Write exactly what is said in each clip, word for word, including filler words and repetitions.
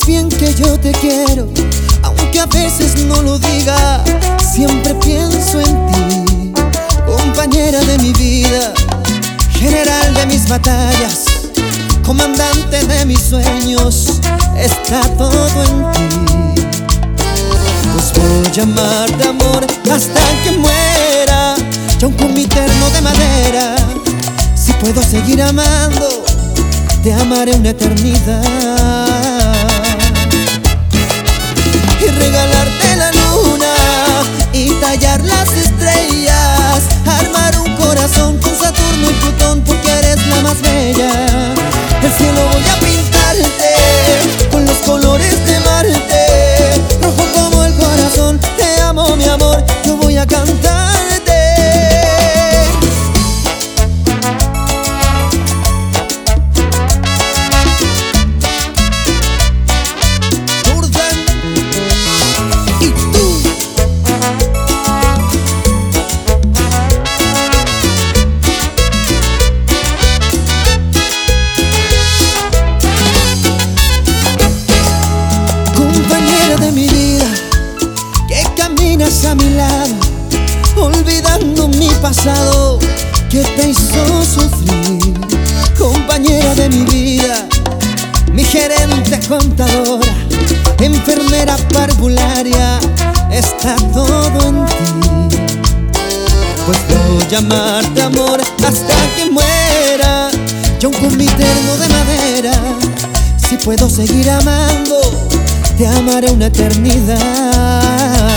sabes bien que yo te quiero, aunque a veces no lo diga. Siempre pienso en ti, compañera de mi vida, general de mis batallas, comandante de mis sueños. Está todo en ti. Pues voy a amarte, amor, hasta que muera, y aun con mi terno de madera, si puedo seguir amando, te amaré una eternidad. Y regalarte la luna y tallar las estrellas, armar un corazón con Saturno y Plutón, porque eres la más bella. El cielo voy a pintarte con los colores de Marte, rojo como el corazón. Te amo, mi amor, yo voy a cantarte. A mi lado, olvidando mi pasado que te hizo sufrir. Compañera de mi vida, mi gerente contadora, enfermera parvularia, está todo en ti. Pues voy a amarte, amor, hasta que muera, y aun con mi terno de madera, si puedo seguir amando, te amaré una eternidad.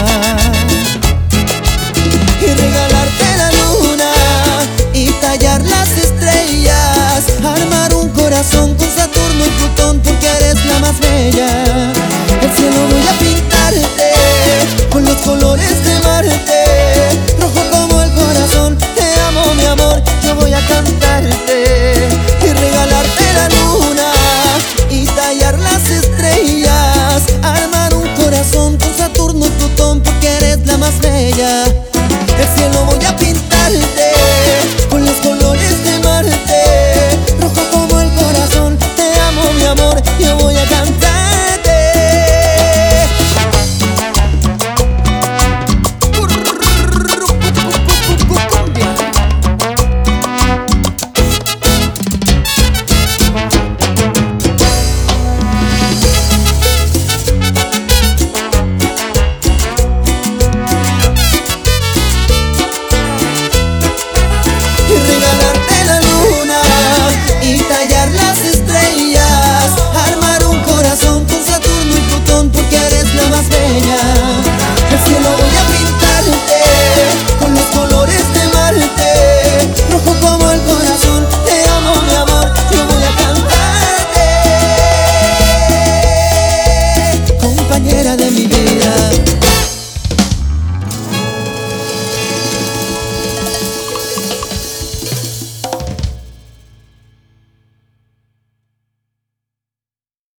Y regalarte la luna y tallar las estrellas, armar un corazón con Saturno y Plutón, porque eres la más bella. El cielo voy a pintarte con los colores de Marte, rojo como el corazón. Te amo, mi amor, yo voy a cantarte. Y regalarte la luna y tallar las estrellas, armar un corazón con Saturno y Plutón, porque eres la más bella. El cielo voy a pintarte con los colores de Marte, rojo como el corazón. Te amo, mi amor, yo voy a cantarte. El cielo voy a pintarte con los colores de Marte, rojo como el corazón. Te amo, mi amor, yo voy a cantarte. Compañera de mi vida.